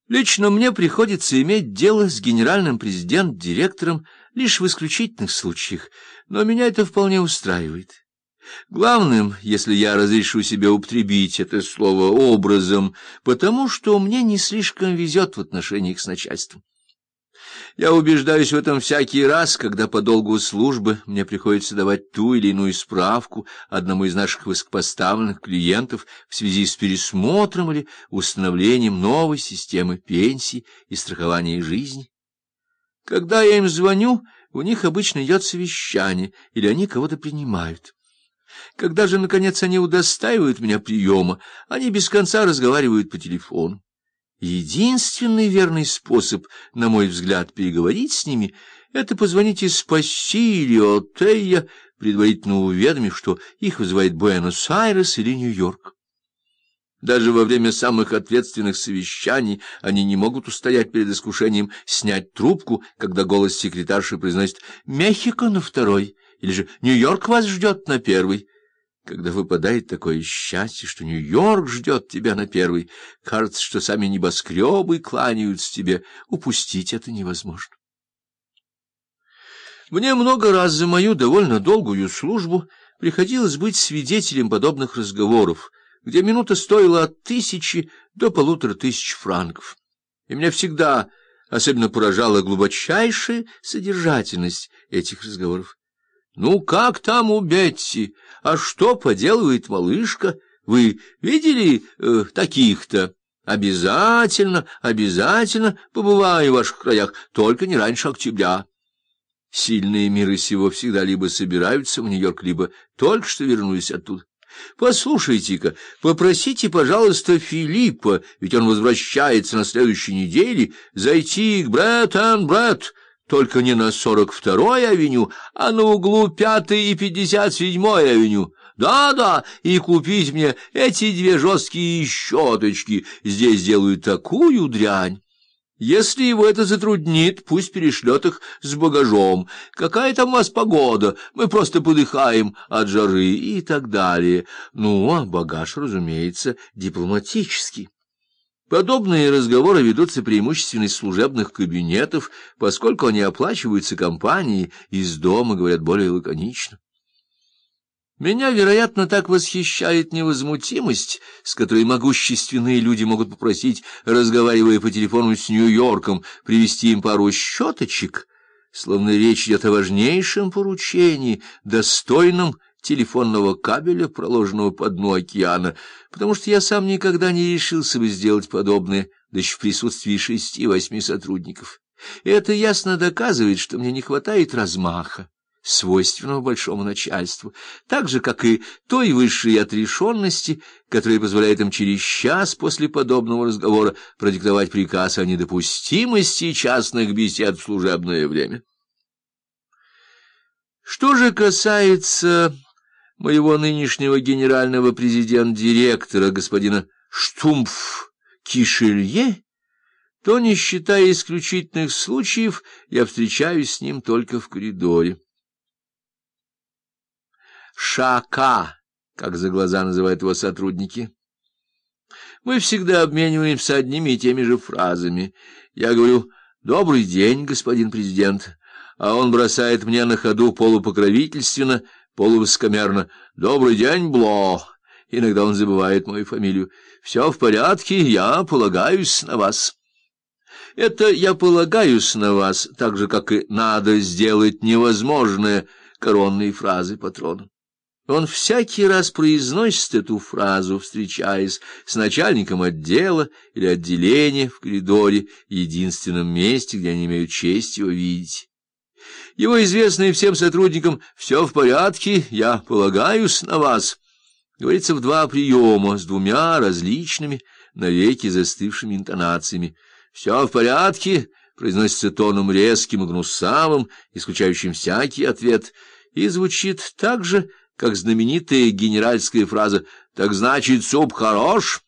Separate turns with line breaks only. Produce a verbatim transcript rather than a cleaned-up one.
Лично мне приходится иметь дело с генеральным президент-директором лишь в исключительных случаях, но меня это вполне устраивает. Главным, если я разрешу себе употребить это слово образом, потому что мне не слишком везет в отношениях с начальством. Я убеждаюсь в этом всякий раз, когда по долгу службы мне приходится давать ту или иную справку одному из наших высокопоставленных клиентов в связи с пересмотром или установлением новой системы пенсий и страхования жизни. Когда я им звоню, у них обычно идет совещание, или они кого-то принимают. Когда же, наконец, они удостаивают меня приема, они без конца разговаривают по телефону. Единственный верный способ, на мой взгляд, переговорить с ними — это позвонить из Пассильо Тея, предварительно уведомив, что их вызывает Буэнос-Айрес или Нью-Йорк. Даже во время самых ответственных совещаний они не могут устоять перед искушением снять трубку, когда голос секретарши произносит «Мехико на второй» или же «Нью-Йорк вас ждет на первый». Когда выпадает такое счастье, что Нью-Йорк ждет тебя на первый, кажется, что сами небоскребы кланяются тебе, упустить это невозможно. Мне много раз за мою довольно долгую службу приходилось быть свидетелем подобных разговоров, где минута стоила от тысячи до полутора тысяч франков. И меня всегда особенно поражала глубочайшая содержательность этих разговоров. «Ну, как там у Бетти? А что поделывает малышка? Вы видели э, таких-то? Обязательно, обязательно побываю в ваших краях, только не раньше октября». Сильные мира сего всегда либо собираются в Нью-Йорк, либо только что вернулись оттуда. Послушайте-ка, попросите, пожалуйста, Филиппа, ведь он возвращается на следующей неделе, зайти к Брэд энд Брэд. Только не на сорок второй авеню, а на углу пятой и пятьдесят седьмой авеню. Да-да, и купить мне эти две жесткие щеточки. Здесь делают такую дрянь. Если его это затруднит, пусть перешлет их с багажом. Какая там у вас погода? Мы просто подыхаем от жары и так далее. Ну, а багаж, разумеется, дипломатический. Подобные разговоры ведутся преимущественно из служебных кабинетов, поскольку они оплачиваются компанией, из дома говорят более лаконично. Меня, вероятно, так восхищает невозмутимость, с которой могущественные люди могут попросить, разговаривая по телефону с Нью-Йорком, привезти им пару щеточек, словно речь идет о важнейшем поручении, достойном телефонного кабеля, проложенного по дну океана, потому что я сам никогда не решился бы сделать подобное, да еще в присутствии шести-восьми сотрудников. И это ясно доказывает, что мне не хватает размаха, свойственного большому начальству, так же, как и той высшей отрешенности, которая позволяет им через час после подобного разговора продиктовать приказ о недопустимости частных бесед в служебное время. Что же касается моего нынешнего генерального президент-директора, господина Штумф-Кишелье, то, не считая исключительных случаев, я встречаюсь с ним только в коридоре. Шака, как за глаза называют его сотрудники. Мы всегда обмениваемся одними и теми же фразами. Я говорю «Добрый день, господин президент», а он бросает мне на ходу полупокровительственно, полувысокомерно «Добрый день, Бло». Иногда он забывает мою фамилию. «Все в порядке, я полагаюсь на вас». Это «я полагаюсь на вас», так же, как и «надо сделать невозможное» коронные фразы патрона. Он всякий раз произносит эту фразу, встречаясь с начальником отдела или отделения в коридоре, единственном месте, где они имеют честь его видеть. Его известное всем сотрудникам «все в порядке, я полагаюсь на вас» говорится в два приема с двумя различными, навеки застывшими интонациями. «Все в порядке» произносится тоном резким и гнусавым, исключающим всякий ответ, и звучит так же, как знаменитая генеральская фраза «так значит, суп хорош».